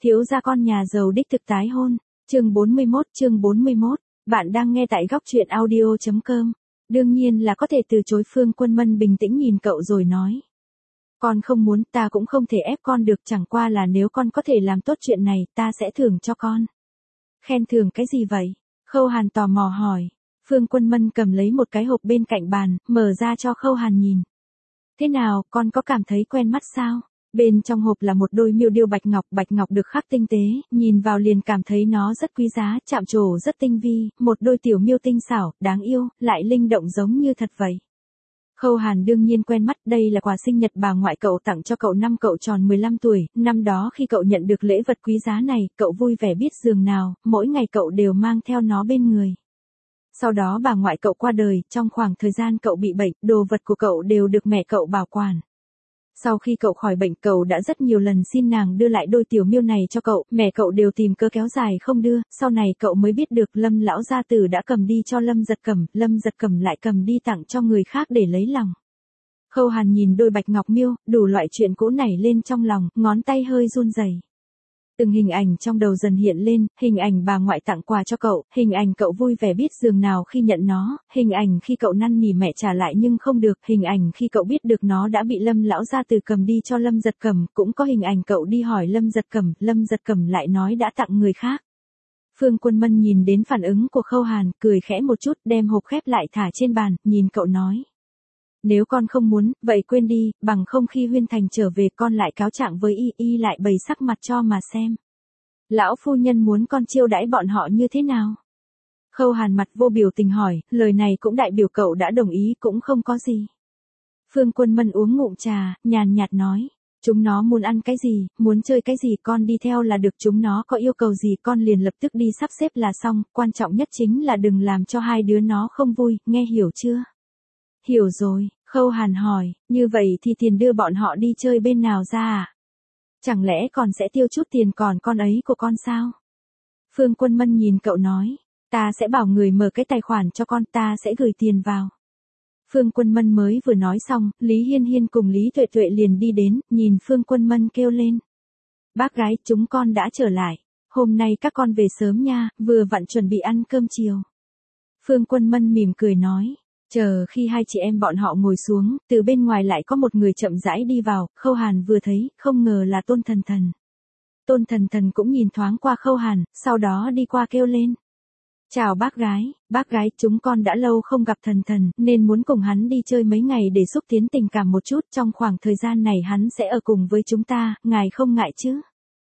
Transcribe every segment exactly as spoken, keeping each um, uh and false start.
Thiếu gia con nhà giàu đích thực tái hôn. Chương bốn mươi mốt, chương bốn mươi mốt. Bạn đang nghe tại góc truyện audio chấm com. Đương nhiên là có thể từ chối. Phương Quân Mân bình tĩnh nhìn cậu rồi nói. Con không muốn, ta cũng không thể ép con được, chẳng qua là nếu con có thể làm tốt chuyện này, ta sẽ thưởng cho con. Khen thưởng cái gì vậy? Khâu Hàn tò mò hỏi. Phương Quân Mân cầm lấy một cái hộp bên cạnh bàn, mở ra cho Khâu Hàn nhìn. Thế nào, con có cảm thấy quen mắt sao? Bên trong hộp là một đôi miêu điêu bạch ngọc, bạch ngọc được khắc tinh tế, nhìn vào liền cảm thấy nó rất quý giá, chạm trổ rất tinh vi, một đôi tiểu miêu tinh xảo, đáng yêu, lại linh động giống như thật vậy. Khâu Hàn đương nhiên quen mắt, đây là quà sinh nhật bà ngoại cậu tặng cho cậu năm cậu tròn mười lăm tuổi, năm đó khi cậu nhận được lễ vật quý giá này, cậu vui vẻ biết dường nào, mỗi ngày cậu đều mang theo nó bên người. Sau đó bà ngoại cậu qua đời, trong khoảng thời gian cậu bị bệnh, đồ vật của cậu đều được mẹ cậu bảo quản. Sau khi cậu khỏi bệnh, cậu đã rất nhiều lần xin nàng đưa lại đôi tiểu miêu này cho cậu, mẹ cậu đều tìm cớ kéo dài không đưa, sau này cậu mới biết được Lâm lão gia tử đã cầm đi cho Lâm Giật Cẩm, Lâm Giật Cẩm lại cầm đi tặng cho người khác để lấy lòng. Khâu Hàn nhìn đôi bạch ngọc miêu, đủ loại chuyện cũ nảy lên trong lòng, ngón tay hơi run rẩy. Từng hình ảnh trong đầu dần hiện lên, hình ảnh bà ngoại tặng quà cho cậu, hình ảnh cậu vui vẻ biết dường nào khi nhận nó, hình ảnh khi cậu năn nỉ mẹ trả lại nhưng không được, hình ảnh khi cậu biết được nó đã bị Lâm lão gia tử cầm đi cho Lâm Giật Cẩm, cũng có hình ảnh cậu đi hỏi Lâm Giật Cẩm, Lâm Giật Cẩm lại nói đã tặng người khác. Phương Quân Mân nhìn đến phản ứng của Khâu Hàn, cười khẽ một chút, đem hộp khép lại thả trên bàn, nhìn cậu nói. Nếu con không muốn, vậy quên đi, bằng không khi Huyên Thành trở về con lại cáo trạng với y, y lại bày sắc mặt cho mà xem. Lão phu nhân muốn con chiêu đãi bọn họ như thế nào? Khâu Hàn mặt vô biểu tình hỏi, lời này cũng đại biểu cậu đã đồng ý cũng không có gì. Phương Quân Mân uống ngụm trà, nhàn nhạt nói. Chúng nó muốn ăn cái gì, muốn chơi cái gì con đi theo là được, chúng nó có yêu cầu gì con liền lập tức đi sắp xếp là xong, quan trọng nhất chính là đừng làm cho hai đứa nó không vui, nghe hiểu chưa? Hiểu rồi, Khâu Hàn hỏi, như vậy thì tiền đưa bọn họ đi chơi bên nào ra à? Chẳng lẽ còn sẽ tiêu chút tiền còn con ấy của con sao? Phương Quân Mân nhìn cậu nói, ta sẽ bảo người mở cái tài khoản cho con, ta sẽ gửi tiền vào. Phương Quân Mân mới vừa nói xong, Lý Hiên Hiên cùng Lý Tuệ Tuệ liền đi đến, nhìn Phương Quân Mân kêu lên. Bác gái, chúng con đã trở lại, hôm nay các con về sớm nha, vừa vặn chuẩn bị ăn cơm chiều. Phương Quân Mân mỉm cười nói. Chờ khi hai chị em bọn họ ngồi xuống, từ bên ngoài lại có một người chậm rãi đi vào, Khâu Hàn vừa thấy, không ngờ là Tôn Thần Thần. Tôn Thần Thần cũng nhìn thoáng qua Khâu Hàn, sau đó đi qua kêu lên. Chào bác gái, bác gái, chúng con đã lâu không gặp Thần Thần, nên muốn cùng hắn đi chơi mấy ngày để xúc tiến tình cảm một chút, trong khoảng thời gian này hắn sẽ ở cùng với chúng ta, ngài không ngại chứ?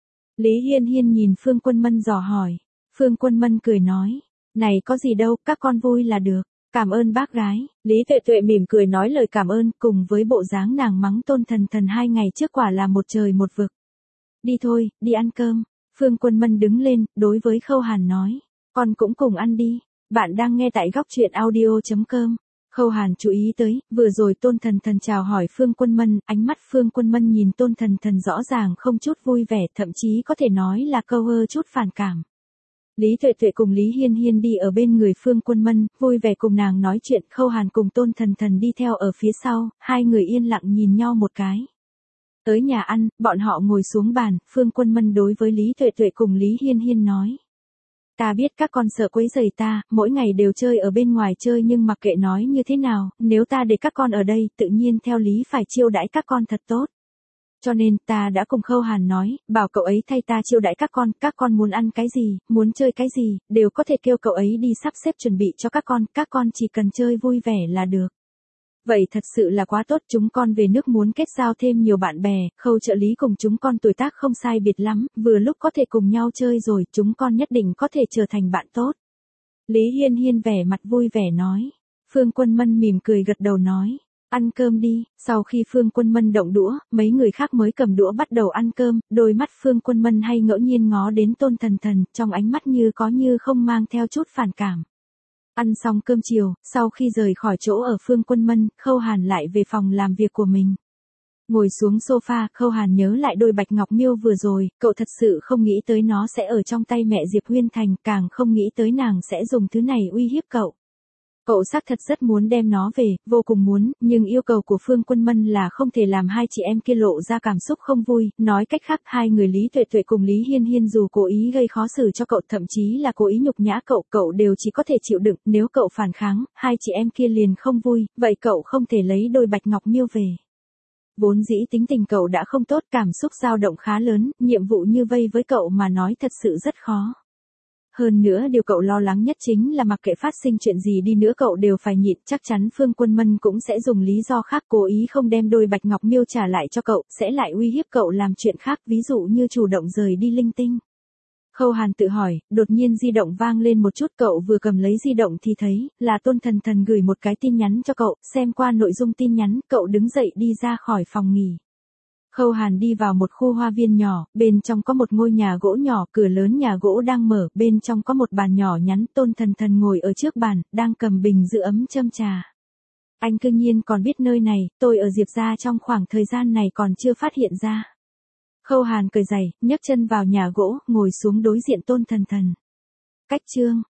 Lý Hiên Hiên nhìn Phương Quân Mân dò hỏi, Phương Quân Mân cười nói, này có gì đâu, các con vui là được. Cảm ơn bác gái, Lý Tuệ Tuệ mỉm cười nói lời cảm ơn, cùng với bộ dáng nàng mắng Tôn Thần Thần hai ngày trước quả là một trời một vực. Đi thôi, đi ăn cơm. Phương Quân Mân đứng lên, đối với Khâu Hàn nói, con cũng cùng ăn đi. Bạn đang nghe tại góc truyện audio chấm com. Khâu Hàn chú ý tới, vừa rồi Tôn Thần Thần chào hỏi Phương Quân Mân, ánh mắt Phương Quân Mân nhìn Tôn Thần Thần rõ ràng không chút vui vẻ, thậm chí có thể nói là câu ơ chút phản cảm. Lý Tuệ Tuệ cùng Lý Hiên Hiên đi ở bên người Phương Quân Mân, vui vẻ cùng nàng nói chuyện, Khâu Hàn cùng Tôn Thần Thần đi theo ở phía sau, hai người yên lặng nhìn nhau một cái. Tới nhà ăn, bọn họ ngồi xuống bàn, Phương Quân Mân đối với Lý Tuệ Tuệ cùng Lý Hiên Hiên nói. Ta biết các con sợ quấy rầy ta, mỗi ngày đều chơi ở bên ngoài chơi nhưng mặc kệ nói như thế nào, nếu ta để các con ở đây, tự nhiên theo lý phải chiêu đãi các con thật tốt. Cho nên, ta đã cùng Khâu Hàn nói, bảo cậu ấy thay ta chiêu đãi các con, các con muốn ăn cái gì, muốn chơi cái gì, đều có thể kêu cậu ấy đi sắp xếp chuẩn bị cho các con, các con chỉ cần chơi vui vẻ là được. Vậy thật sự là quá tốt, chúng con về nước muốn kết giao thêm nhiều bạn bè, Khâu trợ lý cùng chúng con tuổi tác không sai biệt lắm, vừa lúc có thể cùng nhau chơi rồi, chúng con nhất định có thể trở thành bạn tốt. Lý Hiên Hiên vẻ mặt vui vẻ nói. Phương Quân Mân mỉm cười gật đầu nói. Ăn cơm đi, sau khi Phương Quân Mân động đũa, mấy người khác mới cầm đũa bắt đầu ăn cơm, đôi mắt Phương Quân Mân hay ngẫu nhiên ngó đến Tôn Thần Thần, trong ánh mắt như có như không mang theo chút phản cảm. Ăn xong cơm chiều, sau khi rời khỏi chỗ ở Phương Quân Mân, Khâu Hàn lại về phòng làm việc của mình. Ngồi xuống sofa, Khâu Hàn nhớ lại đôi bạch ngọc miêu vừa rồi, cậu thật sự không nghĩ tới nó sẽ ở trong tay mẹ Diệp Huyên Thành, càng không nghĩ tới nàng sẽ dùng thứ này uy hiếp cậu. Cậu xác thật rất muốn đem nó về, vô cùng muốn, nhưng yêu cầu của Phương Quân Mân là không thể làm hai chị em kia lộ ra cảm xúc không vui, nói cách khác hai người Lý Tuệ Tuệ cùng Lý Hiên Hiên dù cố ý gây khó xử cho cậu thậm chí là cố ý nhục nhã cậu, cậu đều chỉ có thể chịu đựng, nếu cậu phản kháng, hai chị em kia liền không vui, vậy cậu không thể lấy đôi bạch ngọc miêu về. Vốn dĩ tính tình cậu đã không tốt, cảm xúc dao động khá lớn, nhiệm vụ như vây với cậu mà nói thật sự rất khó. Hơn nữa điều cậu lo lắng nhất chính là mặc kệ phát sinh chuyện gì đi nữa cậu đều phải nhịn, chắc chắn Phương Quân Mân cũng sẽ dùng lý do khác cố ý không đem đôi bạch ngọc miêu trả lại cho cậu, sẽ lại uy hiếp cậu làm chuyện khác, ví dụ như chủ động rời đi linh tinh. Khâu Hàn tự hỏi, đột nhiên di động vang lên một chút, cậu vừa cầm lấy di động thì thấy, là Tôn Thần Thần gửi một cái tin nhắn cho cậu, xem qua nội dung tin nhắn, cậu đứng dậy đi ra khỏi phòng nghỉ. Khâu Hàn đi vào một khu hoa viên nhỏ, bên trong có một ngôi nhà gỗ nhỏ, cửa lớn nhà gỗ đang mở, bên trong có một bàn nhỏ nhắn, Tôn Thần Thần ngồi ở trước bàn, đang cầm bình giữ ấm châm trà. Anh cư nhiên còn biết nơi này, tôi ở Diệp gia trong khoảng thời gian này còn chưa phát hiện ra. Khâu Hàn cười giày, nhấc chân vào nhà gỗ, ngồi xuống đối diện Tôn Thần Thần. Cách chương